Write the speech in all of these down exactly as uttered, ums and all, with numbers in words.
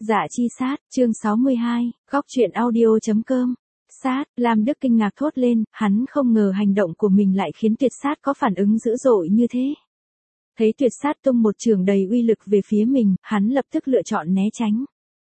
Dạ chi sát, chương sáu mươi hai, góc truyện audio.com. Sát, Lam Đức kinh ngạc thốt lên, hắn không ngờ hành động của mình lại khiến tuyệt sát có phản ứng dữ dội như thế. Thấy tuyệt sát tung một trường đầy uy lực về phía mình, hắn lập tức lựa chọn né tránh.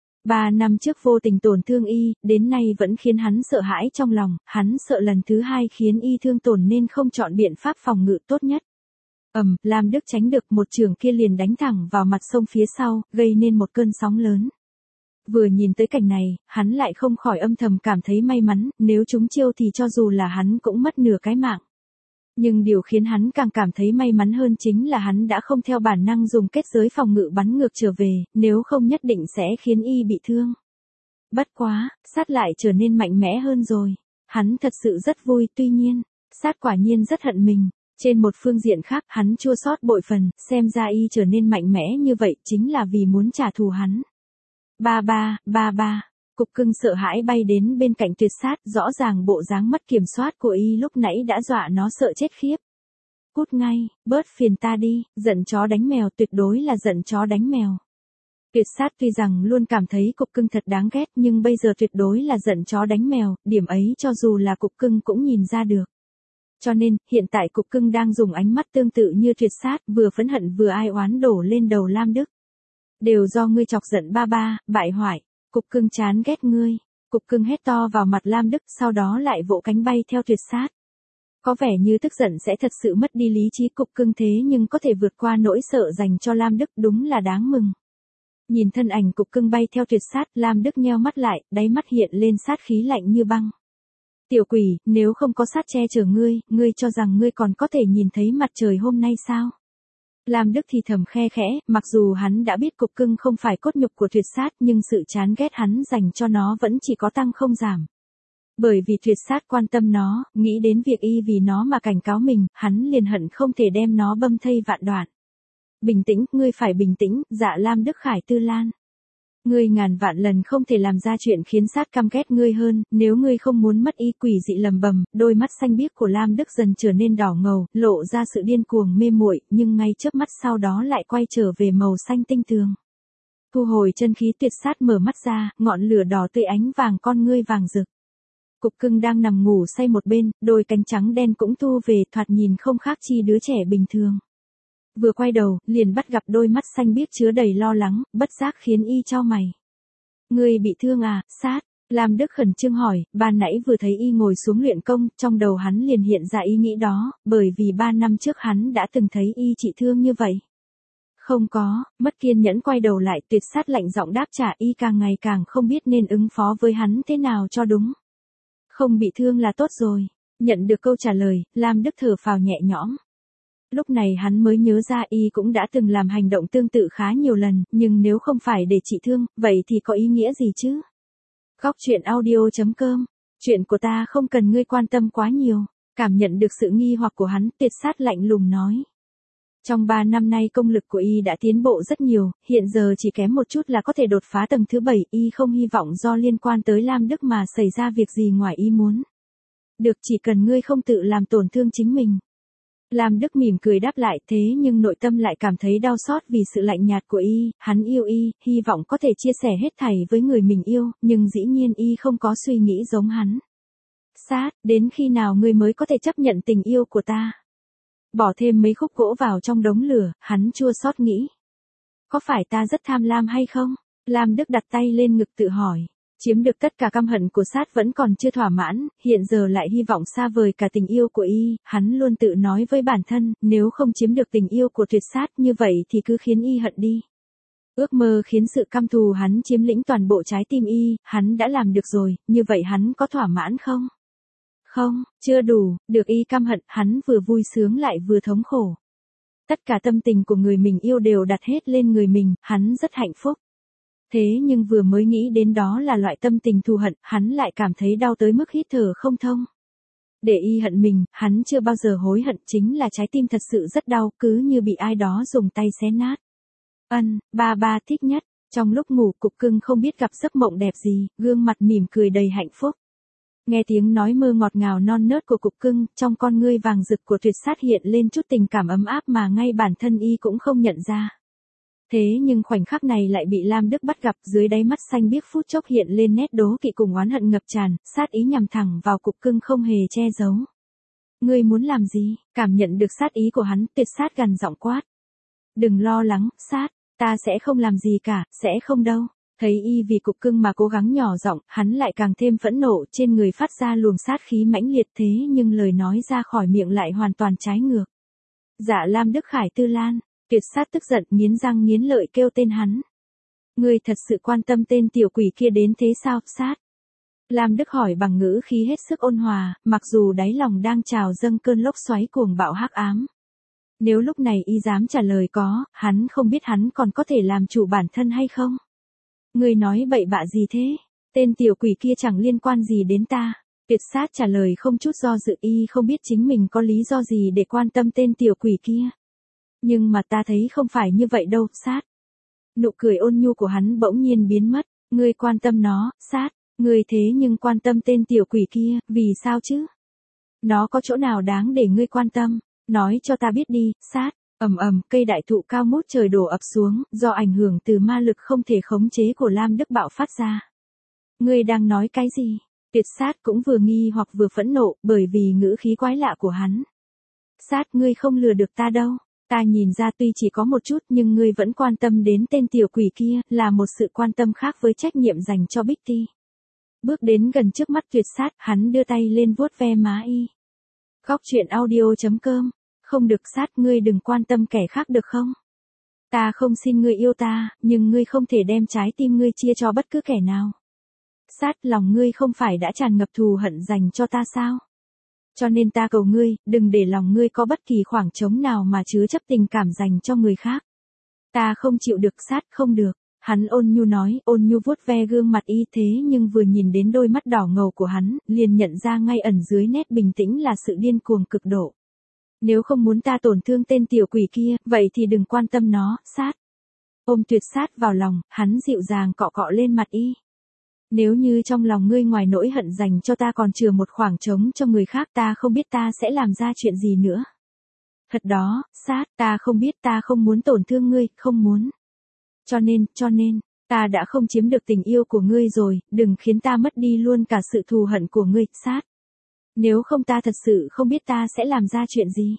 Ba năm trước vô tình tổn thương y, đến nay vẫn khiến hắn sợ hãi trong lòng, hắn sợ lần thứ hai khiến y thương tổn nên không chọn biện pháp phòng ngự tốt nhất. Ầm, Lam Đức tránh được một trường kia liền đánh thẳng vào mặt sông phía sau, gây nên một cơn sóng lớn. Vừa nhìn tới cảnh này, hắn lại không khỏi âm thầm cảm thấy may mắn, nếu trúng chiêu thì cho dù là hắn cũng mất nửa cái mạng. Nhưng điều khiến hắn càng cảm thấy may mắn hơn chính là hắn đã không theo bản năng dùng kết giới phòng ngự bắn ngược trở về, nếu không nhất định sẽ khiến y bị thương. Bất quá, sát lại trở nên mạnh mẽ hơn rồi. Hắn thật sự rất vui, tuy nhiên, sát quả nhiên rất hận mình. Trên một phương diện khác, hắn chua xót bội phần, xem ra y trở nên mạnh mẽ như vậy chính là vì muốn trả thù hắn. Ba ba, ba ba, cục cưng sợ hãi bay đến bên cạnh tuyệt sát, rõ ràng bộ dáng mất kiểm soát của y lúc nãy đã dọa nó sợ chết khiếp. Cút ngay, bớt phiền ta đi, giận chó đánh mèo, tuyệt đối là giận chó đánh mèo. Tuyệt sát tuy rằng luôn cảm thấy cục cưng thật đáng ghét nhưng bây giờ tuyệt đối là giận chó đánh mèo, điểm ấy cho dù là cục cưng cũng nhìn ra được. Cho nên, hiện tại cục cưng đang dùng ánh mắt tương tự như tuyệt sát, vừa phẫn hận vừa ai oán đổ lên đầu Lam Đức. Đều do ngươi chọc giận ba ba, bại hoại, cục cưng chán ghét ngươi. Cục cưng hét to vào mặt Lam Đức, sau đó lại vỗ cánh bay theo tuyệt sát. Có vẻ như tức giận sẽ thật sự mất đi lý trí cục cưng thế nhưng có thể vượt qua nỗi sợ dành cho Lam Đức đúng là đáng mừng. Nhìn thân ảnh cục cưng bay theo tuyệt sát, Lam Đức nheo mắt lại, đáy mắt hiện lên sát khí lạnh như băng. Tiểu quỷ, nếu không có sát che chở ngươi, ngươi cho rằng ngươi còn có thể nhìn thấy mặt trời hôm nay sao? Lam Đức thì thầm khe khẽ, mặc dù hắn đã biết cục cưng không phải cốt nhục của tuyệt sát nhưng sự chán ghét hắn dành cho nó vẫn chỉ có tăng không giảm. Bởi vì tuyệt sát quan tâm nó, nghĩ đến việc y vì nó mà cảnh cáo mình, hắn liền hận không thể đem nó băm thây vạn đoạn. Bình tĩnh, ngươi phải bình tĩnh, dạ Lam Đức Khải Tư Lan. Ngươi ngàn vạn lần không thể làm ra chuyện khiến sát căm ghét ngươi hơn, nếu ngươi không muốn mất y quỷ dị lầm bầm, đôi mắt xanh biếc của Lam Đức dần trở nên đỏ ngầu, lộ ra sự điên cuồng mê muội, nhưng ngay chớp mắt sau đó lại quay trở về màu xanh tinh tường. Thu hồi chân khí tuyệt sát mở mắt ra, ngọn lửa đỏ tươi ánh vàng con ngươi vàng rực. Cục cưng đang nằm ngủ say một bên, đôi cánh trắng đen cũng thu về, thoạt nhìn không khác chi đứa trẻ bình thường. Vừa quay đầu, liền bắt gặp đôi mắt xanh biếc chứa đầy lo lắng, bất giác khiến y chau mày. Ngươi bị thương à, sát? Lam Đức khẩn trương hỏi, ban nãy vừa thấy y ngồi xuống luyện công, trong đầu hắn liền hiện ra ý nghĩ đó, bởi vì ba năm trước hắn đã từng thấy y trị thương như vậy. Không có, mất kiên nhẫn quay đầu lại, tuyệt sát lạnh giọng đáp trả, y càng ngày càng không biết nên ứng phó với hắn thế nào cho đúng. Không bị thương là tốt rồi. Nhận được câu trả lời, Lam Đức thở phào nhẹ nhõm. Lúc này hắn mới nhớ ra y cũng đã từng làm hành động tương tự khá nhiều lần, nhưng nếu không phải để trị thương, vậy thì có ý nghĩa gì chứ? Góc truyện audio.com. Chuyện của ta không cần ngươi quan tâm quá nhiều. Cảm nhận được sự nghi hoặc của hắn, tuyệt sát lạnh lùng nói. Trong ba năm nay công lực của y đã tiến bộ rất nhiều, hiện giờ chỉ kém một chút là có thể đột phá tầng thứ bảy, y không hy vọng do liên quan tới Lam Đức mà xảy ra việc gì ngoài ý muốn. Được, chỉ cần ngươi không tự làm tổn thương chính mình. Lam Đức mỉm cười đáp lại, thế nhưng nội tâm lại cảm thấy đau xót vì sự lạnh nhạt của y, hắn yêu y, hy vọng có thể chia sẻ hết thảy với người mình yêu, nhưng dĩ nhiên y không có suy nghĩ giống hắn. Sát, đến khi nào ngươi mới có thể chấp nhận tình yêu của ta? Bỏ thêm mấy khúc gỗ vào trong đống lửa, hắn chua xót nghĩ. Có phải ta rất tham lam hay không? Lam Đức đặt tay lên ngực tự hỏi. Chiếm được tất cả căm hận của sát vẫn còn chưa thỏa mãn, hiện giờ lại hy vọng xa vời cả tình yêu của y, hắn luôn tự nói với bản thân, nếu không chiếm được tình yêu của tuyệt sát như vậy thì cứ khiến y hận đi. Ước mơ khiến sự căm thù hắn chiếm lĩnh toàn bộ trái tim y, hắn đã làm được rồi, như vậy hắn có thỏa mãn không? Không, chưa đủ, được y căm hận, hắn vừa vui sướng lại vừa thống khổ. Tất cả tâm tình của người mình yêu đều đặt hết lên người mình, hắn rất hạnh phúc. Thế nhưng vừa mới nghĩ đến đó là loại tâm tình thù hận, hắn lại cảm thấy đau tới mức hít thở không thông. Để y hận mình, hắn chưa bao giờ hối hận, chính là trái tim thật sự rất đau, cứ như bị ai đó dùng tay xé nát. Ân, ba ba thích nhất, trong lúc ngủ cục cưng không biết gặp giấc mộng đẹp gì, gương mặt mỉm cười đầy hạnh phúc. Nghe tiếng nói mơ ngọt ngào non nớt của cục cưng, trong con ngươi vàng rực của tuyệt sát hiện lên chút tình cảm ấm áp mà ngay bản thân y cũng không nhận ra. Thế nhưng khoảnh khắc này lại bị Lam Đức bắt gặp, dưới đáy mắt xanh biếc phút chốc hiện lên nét đố kỵ cùng oán hận ngập tràn, sát ý nhằm thẳng vào cục cưng không hề che giấu. Ngươi muốn làm gì? Cảm nhận được sát ý của hắn, Tuyệt Sát gằn giọng quát. Đừng lo lắng, Sát, ta sẽ không làm gì cả, sẽ không đâu. Thấy y vì cục cưng mà cố gắng nhỏ giọng, hắn lại càng thêm phẫn nộ, trên người phát ra luồng sát khí mãnh liệt, thế nhưng lời nói ra khỏi miệng lại hoàn toàn trái ngược. Dạ Lam Đức Khải Tư Lan. Tuyệt Sát tức giận nghiến răng nghiến lợi kêu tên hắn. Ngươi thật sự quan tâm tên tiểu quỷ kia đến thế sao, Sát? Lam Đức hỏi bằng ngữ khí hết sức ôn hòa, mặc dù đáy lòng đang trào dâng cơn lốc xoáy cuồng bạo hắc ám. Nếu lúc này y dám trả lời có, hắn không biết hắn còn có thể làm chủ bản thân hay không? Ngươi nói bậy bạ gì thế? Tên tiểu quỷ kia chẳng liên quan gì đến ta. Tuyệt Sát trả lời không chút do dự, y không biết chính mình có lý do gì để quan tâm tên tiểu quỷ kia. Nhưng mà ta thấy không phải như vậy đâu, Sát. Nụ cười ôn nhu của hắn bỗng nhiên biến mất. Ngươi quan tâm nó, Sát. Ngươi thế nhưng quan tâm tên tiểu quỷ kia, vì sao chứ? Nó có chỗ nào đáng để ngươi quan tâm? Nói cho ta biết đi, Sát. Ầm ầm, cây đại thụ cao ngút trời đổ ập xuống, do ảnh hưởng từ ma lực không thể khống chế của Lam Đức bạo phát ra. Ngươi đang nói cái gì? Tuyệt Sát cũng vừa nghi hoặc vừa phẫn nộ, bởi vì ngữ khí quái lạ của hắn. Sát, ngươi không lừa được ta đâu. Ta nhìn ra tuy chỉ có một chút nhưng ngươi vẫn quan tâm đến tên tiểu quỷ kia, là một sự quan tâm khác với trách nhiệm dành cho Bitty. Bước đến gần trước mắt Tuyệt Sát, hắn đưa tay lên vuốt ve má y. Góc truyện audio chấm com. Không được, Sát, ngươi đừng quan tâm kẻ khác được không? Ta không xin ngươi yêu ta, nhưng ngươi không thể đem trái tim ngươi chia cho bất cứ kẻ nào. Sát, lòng ngươi không phải đã tràn ngập thù hận dành cho ta sao? Cho nên ta cầu ngươi, đừng để lòng ngươi có bất kỳ khoảng trống nào mà chứa chấp tình cảm dành cho người khác. Ta không chịu được, Sát, không được. Hắn ôn nhu nói, ôn nhu vuốt ve gương mặt y, thế nhưng vừa nhìn đến đôi mắt đỏ ngầu của hắn, liền nhận ra ngay ẩn dưới nét bình tĩnh là sự điên cuồng cực độ. Nếu không muốn ta tổn thương tên tiểu quỷ kia, vậy thì đừng quan tâm nó, Sát. Ôm Tuyệt Sát vào lòng, hắn dịu dàng cọ cọ lên mặt y. Nếu như trong lòng ngươi ngoài nỗi hận dành cho ta còn chừa một khoảng trống cho người khác, ta không biết ta sẽ làm ra chuyện gì nữa. Thật đó, Sát, ta không biết, ta không muốn tổn thương ngươi, không muốn. Cho nên, cho nên, ta đã không chiếm được tình yêu của ngươi rồi, đừng khiến ta mất đi luôn cả sự thù hận của ngươi, Sát. Nếu không ta thật sự không biết ta sẽ làm ra chuyện gì.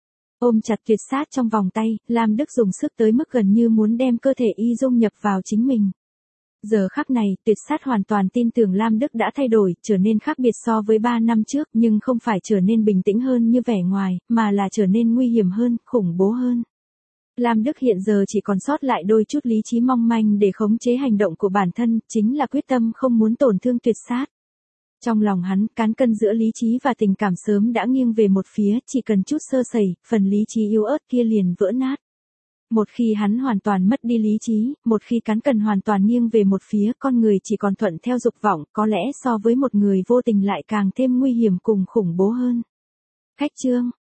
Ôm chặt Tuyệt Sát trong vòng tay, Lam Đức dùng sức tới mức gần như muốn đem cơ thể y dung nhập vào chính mình. Giờ khắc này, Tuyệt Sát hoàn toàn tin tưởng Lam Đức đã thay đổi, trở nên khác biệt so với ba năm trước, nhưng không phải trở nên bình tĩnh hơn như vẻ ngoài, mà là trở nên nguy hiểm hơn, khủng bố hơn. Lam Đức hiện giờ chỉ còn sót lại đôi chút lý trí mong manh để khống chế hành động của bản thân, chính là quyết tâm không muốn tổn thương Tuyệt Sát. Trong lòng hắn, cán cân giữa lý trí và tình cảm sớm đã nghiêng về một phía, chỉ cần chút sơ sẩy, phần lý trí yếu ớt kia liền vỡ nát. Một khi hắn hoàn toàn mất đi lý trí, một khi cán cân hoàn toàn nghiêng về một phía, con người chỉ còn thuận theo dục vọng, có lẽ so với một người vô tình lại càng thêm nguy hiểm cùng khủng bố hơn. Khách chương